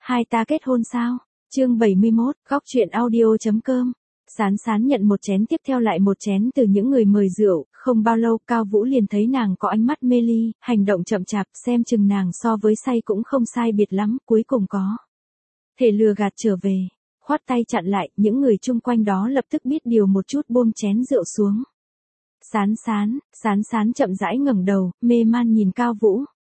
Hai ta kết hôn sao? Chương 71, góc truyện audio.com. Sán Sán nhận một chén tiếp theo lại một chén từ những người mời rượu, không bao lâu Cao Vũ liền thấy nàng có ánh mắt mê ly, hành động chậm chạp, xem chừng nàng so với say cũng không sai biệt lắm, cuối cùng có thể lừa gạt trở về. Khoát tay chặn lại, những người chung quanh đó lập tức biết điều một chút buông chén rượu xuống. Sán Sán chậm rãi ngẩng đầu, mê man nhìn Cao Vũ.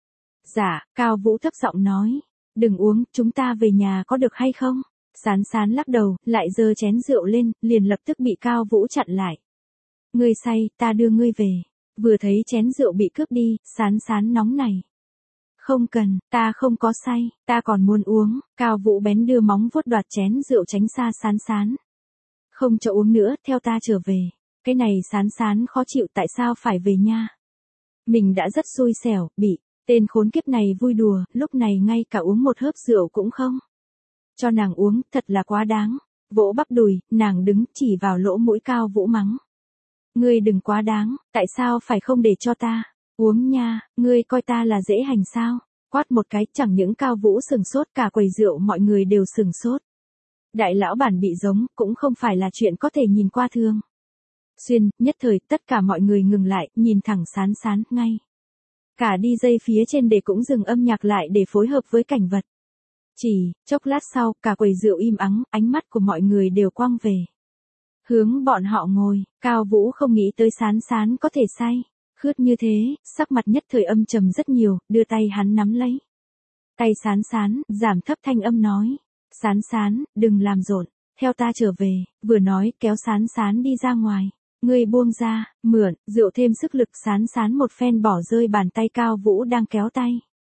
Dạ, Cao Vũ thấp giọng nói. Đừng uống, chúng ta về nhà có được hay không? Sán Sán lắc đầu, lại giơ chén rượu lên, liền lập tức bị Cao Vũ chặn lại. Ngươi say, ta đưa ngươi về. Vừa thấy chén rượu bị cướp đi, Sán Sán nóng này. Không cần, ta không có say, ta còn muốn uống. Cao Vũ bén đưa móng vuốt đoạt chén rượu tránh xa Sán Sán. Không cho uống nữa, theo ta trở về. Cái này Sán Sán khó chịu, tại sao phải về nha? Mình đã rất xui xẻo, bị tên khốn kiếp này vui đùa, lúc này ngay cả uống một hớp rượu cũng không cho nàng uống, thật là quá đáng. Vỗ bắp đùi, nàng đứng chỉ vào lỗ mũi Cao Vũ mắng. Ngươi đừng quá đáng, tại sao phải không để cho ta uống nha, ngươi coi ta là dễ hành sao? Quát một cái, chẳng những Cao Vũ sừng sốt, cả quầy rượu mọi người đều sừng sốt. Đại lão bản bị giống, cũng không phải là chuyện có thể nhìn qua thường xuyên, nhất thời tất cả mọi người ngừng lại, nhìn thẳng Sán Sán, ngay cả DJ phía trên để cũng dừng âm nhạc lại để phối hợp với cảnh vật. Chỉ chốc lát sau, cả quầy rượu im ắng, ánh mắt của mọi người đều quăng về hướng bọn họ ngồi. Cao Vũ không nghĩ tới Sán Sán có thể say khướt như thế, sắc mặt nhất thời âm trầm rất nhiều, đưa tay hắn nắm lấy tay Sán Sán, giảm thấp thanh âm nói. Sán Sán, đừng làm rộn, theo ta trở về. Vừa nói, kéo Sán Sán đi ra ngoài. Ngươi buông ra, mượn, rượu thêm sức lực. Sán Sán một phen bỏ rơi bàn tay Cao Vũ đang kéo tay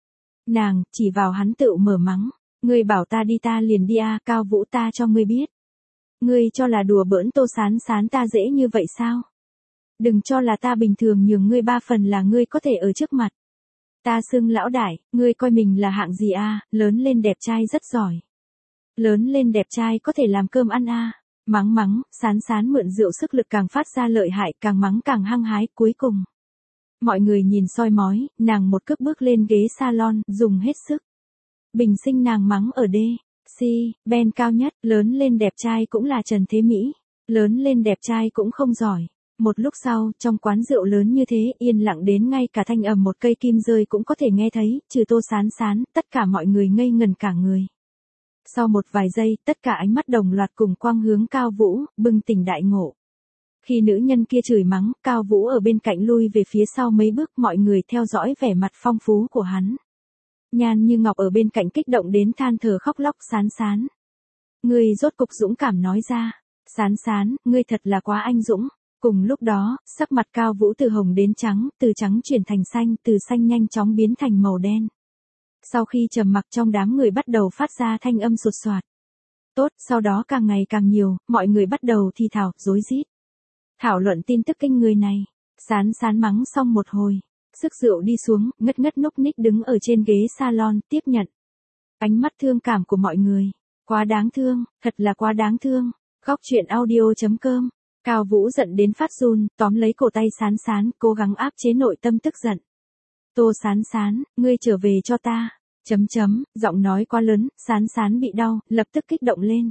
nàng, chỉ vào hắn tự mở mắng. Ngươi bảo ta đi ta liền đi à, Cao Vũ, ta cho ngươi biết. Ngươi cho là đùa bỡn Tô Sán Sán ta dễ như vậy sao? Đừng cho là ta bình thường nhường ngươi 3 phần là ngươi có thể ở trước mặt ta xưng lão đại, ngươi coi mình là hạng gì à, lớn lên đẹp trai rất giỏi. Lớn lên đẹp trai có thể làm cơm ăn à. Mắng, Sán Sán mượn rượu sức lực càng phát ra lợi hại, càng mắng càng hăng hái, cuối cùng mọi người nhìn soi mói, nàng một cước bước lên ghế salon, dùng hết sức bình sinh nàng mắng ở Ben cao nhất, lớn lên đẹp trai cũng là Trần Thế Mỹ, lớn lên đẹp trai cũng không giỏi. Một lúc sau, trong quán rượu lớn như thế, yên lặng đến ngay cả thanh ầm một cây kim rơi cũng có thể nghe thấy, trừ Tô Sán Sán, tất cả mọi người ngây ngần cả người. Sau một vài giây, tất cả ánh mắt đồng loạt cùng quang hướng Cao Vũ, bừng tỉnh đại ngộ. Khi nữ nhân kia chửi mắng, Cao Vũ ở bên cạnh lui về phía sau mấy bước, mọi người theo dõi vẻ mặt phong phú của hắn. Nhan Như Ngọc ở bên cạnh kích động đến than thở khóc lóc. Sán Sán, ngươi rốt cục dũng cảm nói ra. Sán Sán, ngươi thật là quá anh dũng. Cùng lúc đó, sắc mặt Cao Vũ từ hồng đến trắng, từ trắng chuyển thành xanh, từ xanh nhanh chóng biến thành màu đen. Sau khi trầm mặc, trong đám người bắt đầu phát ra thanh âm sột soạt. Tốt, sau đó càng ngày càng nhiều, mọi người bắt đầu thì thào, rối rít thảo luận tin tức kinh người này. Sán Sán mắng xong một hồi, sức rượu đi xuống, ngất núc ních đứng ở trên ghế salon, tiếp nhận ánh mắt thương cảm của mọi người. Quá đáng thương, thật là quá đáng thương. Góc truyện audio.com. Cao Vũ giận đến phát run, tóm lấy cổ tay Sán Sán, cố gắng áp chế nội tâm tức giận. Tô Sán Sán, ngươi trở về cho ta. Giọng nói quá lớn, Sán Sán bị đau, lập tức kích động lên.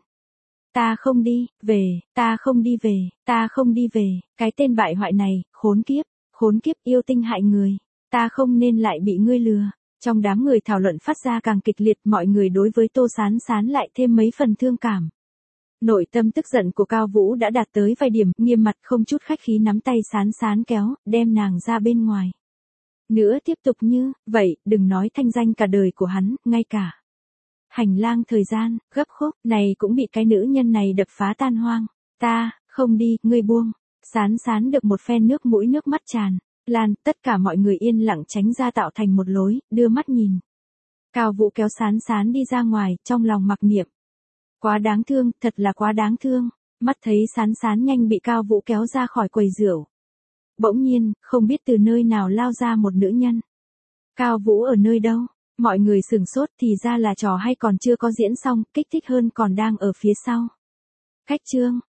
Ta không đi về, ta không đi về, ta không đi về, cái tên bại hoại này, khốn kiếp, yêu tinh hại người. Ta không nên lại bị ngươi lừa. Trong đám người thảo luận phát ra càng kịch liệt, mọi người đối với Tô Sán Sán lại thêm mấy phần thương cảm. Nội tâm tức giận của Cao Vũ đã đạt tới vài điểm, nghiêm mặt không chút khách khí nắm tay Sán Sán kéo, đem nàng ra bên ngoài. Nữa tiếp tục như vậy, đừng nói thanh danh cả đời của hắn, ngay cả hành lang thời gian, gấp khúc, này cũng bị cái nữ nhân này đập phá tan hoang. Ta, không đi, ngươi buông. Sán Sán được một phen nước mũi nước mắt tràn lan, tất cả mọi người yên lặng tránh ra tạo thành một lối, đưa mắt nhìn. Cao Vũ kéo Sán Sán đi ra ngoài, trong lòng mặc niệm. Quá đáng thương, thật là quá đáng thương. Mắt thấy Sán Sán nhanh bị Cao Vũ kéo ra khỏi quầy rượu. Bỗng nhiên, không biết từ nơi nào lao ra một nữ nhân. Cao Vũ ở nơi đâu? Mọi người sửng sốt, thì ra là trò hay còn chưa có diễn xong, kích thích hơn còn đang ở phía sau. Khách trương,